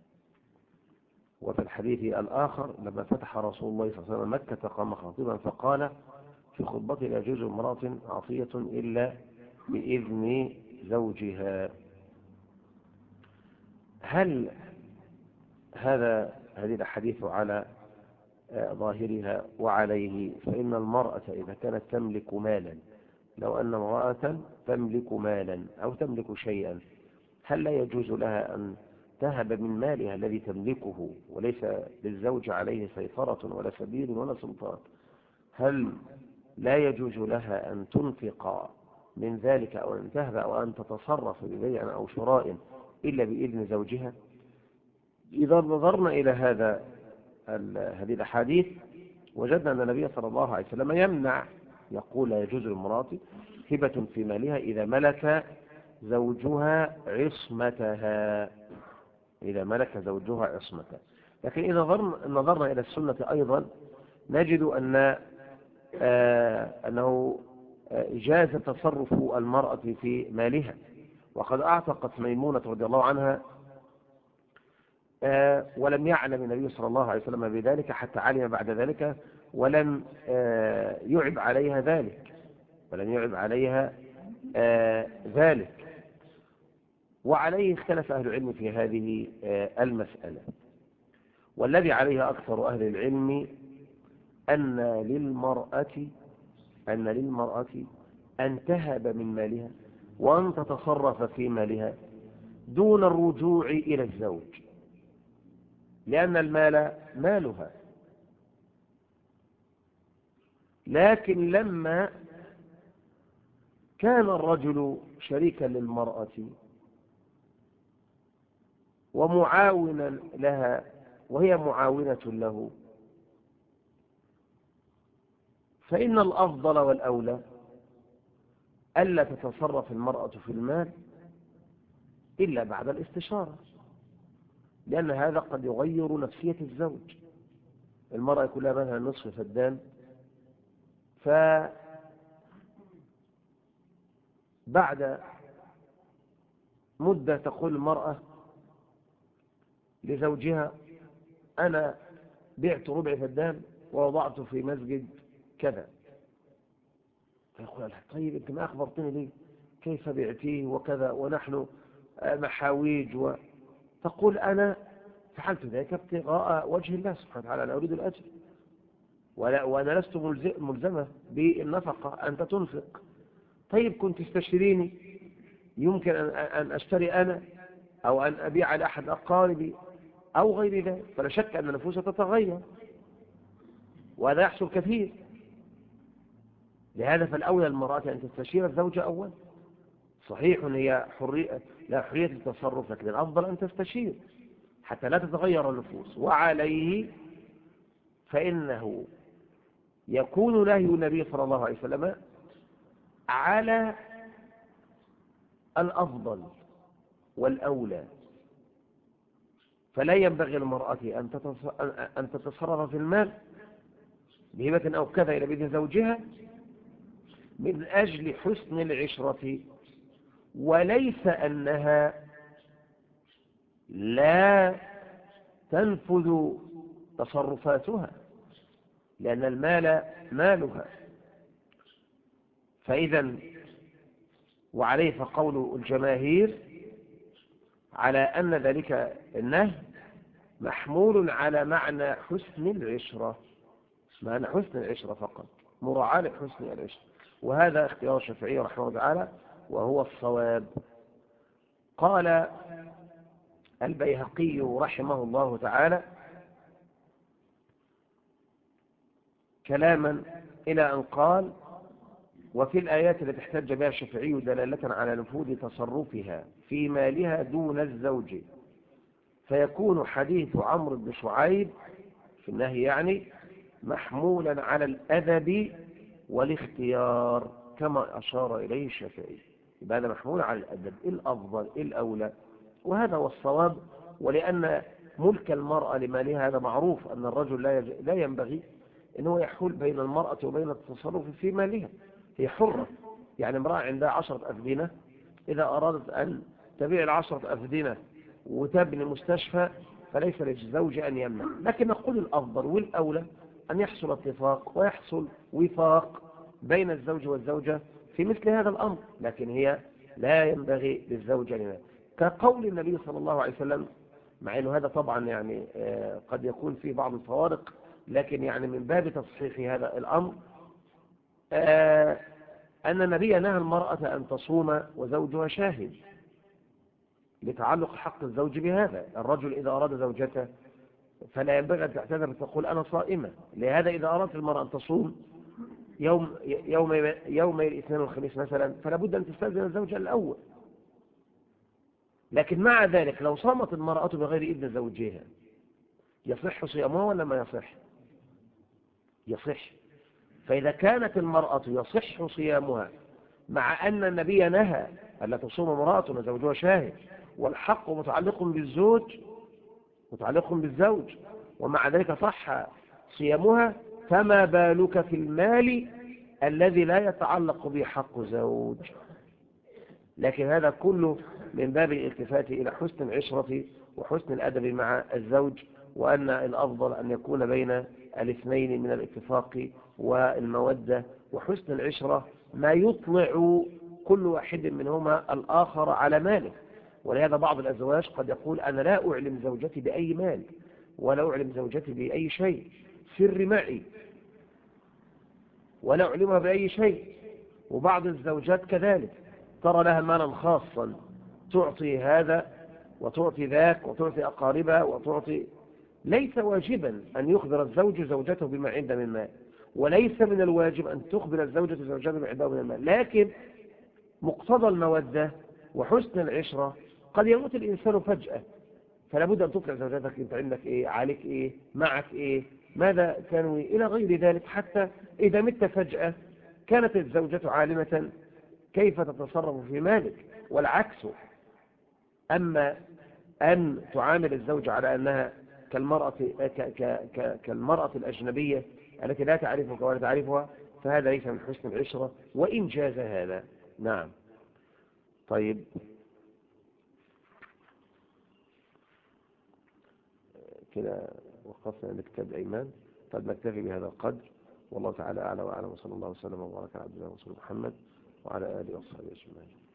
وفي الحديث الآخر لما فتح رسول الله صلى الله عليه وسلم مكة قام خطيبا فقال في خطبته: لا يجوز لامرأة عطية إلا بإذن زوجها. هل هذه الأحاديث على ظاهرها وعليه؟ فإن المرأة إذا كانت تملك مالا، لو أن امرأة تملك مالا أو تملك شيئا، هل لا يجوز لها أن تهب من مالها الذي تملكه وليس للزوج عليه سيطرة ولا سبيل ولا سلطان؟ هل لا يجوز لها أن تنفق من ذلك أو أن تهب أو أن تتصرف ببيع أو شراء إلا بإذن زوجها؟ إذا نظرنا إلى هذه الأحاديث وجدنا أن النبي صلى الله عليه وسلم يمنع، يقول: لا يجوز للمرأة هبة في مالها إذا ملك زوجها عصمتها. إذا ملك زوجها عصمتها. لكن إذا نظرنا إلى السنة أيضا نجد أنه جاز تصرف المرأة في مالها، وقد أعتقت ميمونة رضي الله عنها ولم يعلم النبي صلى الله عليه وسلم بذلك حتى علم بعد ذلك، ولم يعب عليها ذلك. وعليه اختلف أهل العلم في هذه المسألة، والذي عليه أكثر أهل العلم أن للمرأة أن تهب من مالها وأن تتصرف في مالها دون الرجوع إلى الزوج. لأن المال مالها. لكن لما كان الرجل شريكا للمرأة ومعاونا لها وهي معاونة له، فإن الأفضل والأولى ألا تتصرف المرأة في المال إلا بعد الاستشارة، لأن هذا قد يغير نفسية الزوج. المرأة يكون لها مثلا نصف فدان، فبعد مدة تقول المرأة لزوجها: أنا بعت ربع فدان ووضعته في مسجد كذا. فيقول لها: طيب أنت ما أخبرتني ليه؟ كيف بعتيه وكذا ونحن محاويج تقول: أنا فعلت ذلك ابتغاء وجه الله سبحانه وتعالى، أنا أريد الأجر، وأنا لست ملزمة بالنفقة، أنت تنفق. طيب كنت تستشيريني، يمكن أن أشتري أنا أو أن أبيع لأحد أقاربي أو غير ذلك. فلا شك أن النفوس تتغير، وهذا يحصل كثير. لهذا فالأولى المرأة أن تستشير الزوج أولا. صحيح هي لا حرية التصرف، لكن الأفضل أن تستشير حتى لا تتغير النفوس. وعليه فإنه يكون نهي النبي صلى الله عليه وسلم على الأفضل والأولى. فلا ينبغي المرأة أن تتصرف في المال بهبة أو كذا إلى بإذن زوجها من أجل حسن العشرة، وليس أنها لا تنفذ تصرفاتها، لأن المال مالها. فإذا وعليه فقول الجماهير على أن ذلك النهي محمول على معنى حسن العشرة، معنى حسن العشرة فقط، مراعاة لحسن العشرة. وهذا اختيار الشافعي رحمه الله تعالى وهو الصواب. قال البيهقي رحمه الله تعالى كلاما إلى أن قال: وفي الآيات التي احتج بها الشافعي دلالة على نفوذ تصرفها في مالها دون الزوج، فيكون حديث عمرو بن شعيب في النهي يعني محمولا على الأدب والاختيار كما أشار إليه الشافعي. يبقى هذا محمول على الأدب، الأفضل الأولى، وهذا هو الصواب. ولأن ملك المرأة لمالها هذا معروف، أن الرجل لا ينبغي أنه يحول بين المرأة وبين التصرف في مالها. هي حرة، يعني امرأة عندها 10 أفدنة، إذا أرادت أن تبيع 10 أفدنة وتبني مستشفى فليس للزوج أن يمنع. لكن نقول الأفضل والأولى أن يحصل اتفاق ويحصل وفاق بين الزوج والزوجة في مثل هذا الأمر، لكن هي لا ينبغي للزوج أن يمنع، كقول النبي صلى الله عليه وسلم. مع أنه هذا طبعا يعني قد يكون فيه بعض الفوارق، لكن يعني من باب تصحيح هذا الأمر أن النبي نهى المرأة أن تصوم وزوجها شاهد، لتعلق حق الزوج بهذا. الرجل إذا أراد زوجته فلا ينبغي أن تعتذر تقول أنا صائمة. لهذا إذا أردت المرأة أن تصوم يوم الاثنين والخميس مثلا، فلا بد أن تستأذن الزوج الأول. لكن مع ذلك لو صامت المرأة بغير إذن زوجها يصح صيامها ولا ما يصح؟ يصح. فإذا كانت المرأة يصح صيامها مع أن النبي نهى ألا تصوم امرأة وزوجها شاهد، والحق متعلق بالزوج متعلق بالزوج، ومع ذلك صح صيامها، فما بالك في المال الذي لا يتعلق به حق زوج؟ لكن هذا كله من باب الالتفات إلى حسن العشرة وحسن الأدب مع الزوج، وأن الأفضل أن يكون بين الاثنين من الاتفاق والمودة وحسن العشرة ما يطلع كل واحد منهما الآخر على ماله. ولهذا بعض الأزواج قد يقول: أنا لا أعلم زوجتي بأي مال ولا أعلم زوجتي بأي شيء، سر معي ولا أعلمها بأي شيء. وبعض الزوجات كذلك ترى لها مالا خاصا تعطي هذا وتعطي ذاك وتعطي أقاربها وتعطي ليس واجبا أن يخبر الزوج زوجته بما عنده من مال، وليس من الواجب أن تخبر الزوجة زوجها بما عنده من المال، لكن مقتضى المودة وحسن العشرة قد يموت الإنسان فجأة، فلا بد أن تطلع زوجتك أنت عندك إيه، عليك إيه، معك إيه، ماذا كانوا إلى غير ذلك، حتى إذا مت فجأة كانت الزوجة عالمة كيف تتصرف في مالك. والعكس، أما أن تعامل الزوجة على أنها كالمرأة الأجنبية التي لا تعرفك ولا تعرفها، فهذا ليس من حسن العشرة وإن جاز هذا. نعم. طيب، كده وقفنا عند كتاب الأيمان. طيب نكتفي بهذا القدر، والله تعالى أعلى وأعلم، وصلى الله وسلم وبارك على عبدنا ورسوله محمد وعلى آله وصحبه أجمعين.